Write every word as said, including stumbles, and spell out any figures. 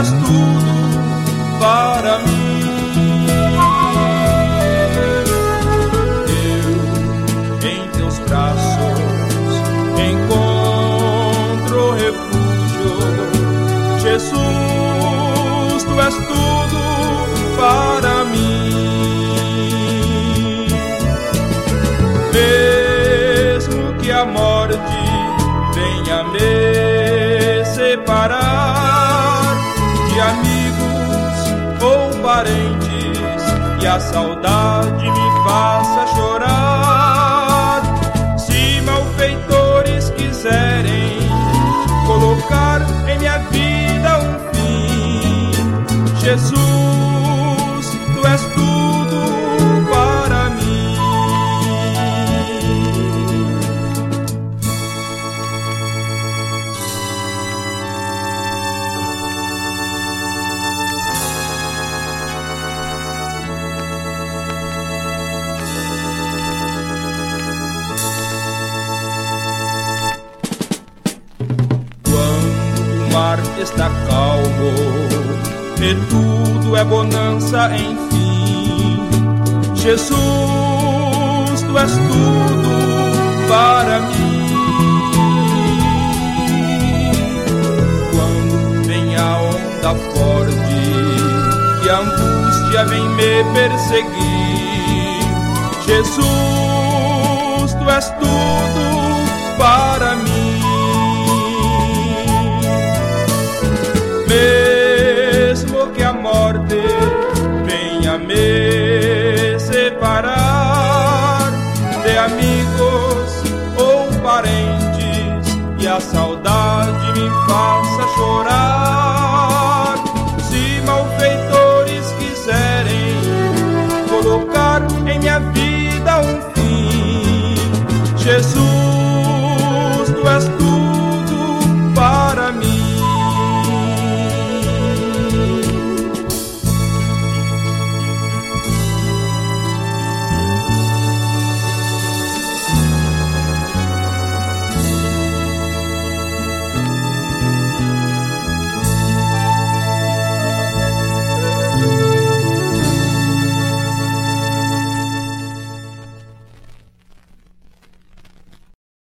és tudo para mim. Eu em teus braços encontro refúgio. Jesus, tu és tudo para mim. Mesmo que a morte venha me separar de amigos ou parentes e a saudade me faça chorar, se malfeitores quiserem colocar em minha vida um fim, Jesus, tu és tudo para mim. Está calmo e tudo é bonança, enfim. Jesus, tu és tudo para mim. Quando vem a onda forte e a angústia vem me perseguir, Jesus, tu és tudo para mim. Mesmo que a morte